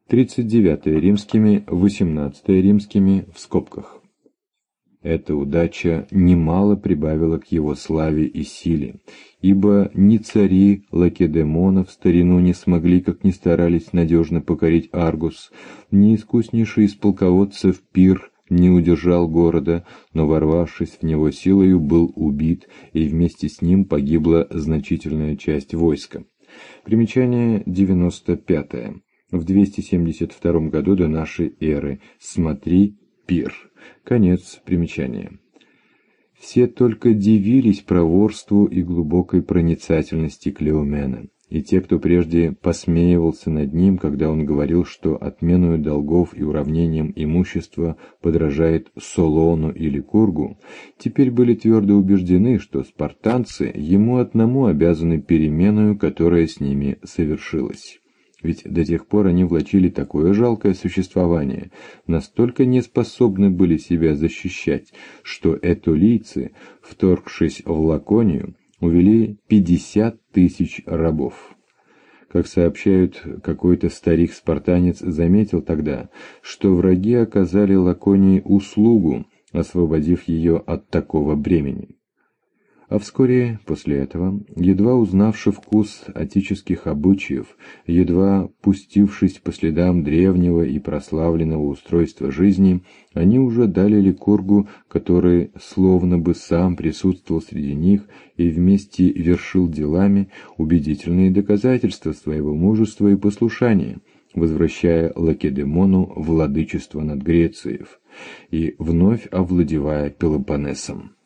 39 римскими, 18 римскими в скобках. Эта удача немало прибавила к его славе и силе, ибо ни цари Лакедемона в старину не смогли, как ни старались, надежно покорить Аргус, ни искуснейший из полководцев Пир не удержал города, но, ворвавшись в него силою, был убит, и вместе с ним погибла значительная часть войска. Примечание 95. В 272 году до нашей эры. Смотри Пир. Конец примечания. Все только дивились проворству и глубокой проницательности Клеомена, и те, кто прежде посмеивался над ним, когда он говорил, что отменою долгов и уравнением имущества подражает Солону или Кургу, теперь были твердо убеждены, что спартанцы ему одному обязаны переменою, которая с ними совершилась. Ведь до тех пор они влачили такое жалкое существование, настолько неспособны были себя защищать, что этолийцы, вторгшись в Лаконию, увели 50 тысяч рабов. Как сообщают, какой-то старик-спартанец заметил тогда, что враги оказали Лаконии услугу, освободив ее от такого бремени. А вскоре после этого, едва узнавши вкус отеческих обычаев, едва пустившись по следам древнего и прославленного устройства жизни, они уже дали Ликургу, который словно бы сам присутствовал среди них и вместе вершил делами, убедительные доказательства своего мужества и послушания, возвращая Лакедемону владычество над Грецией и вновь овладевая Пелопоннесом.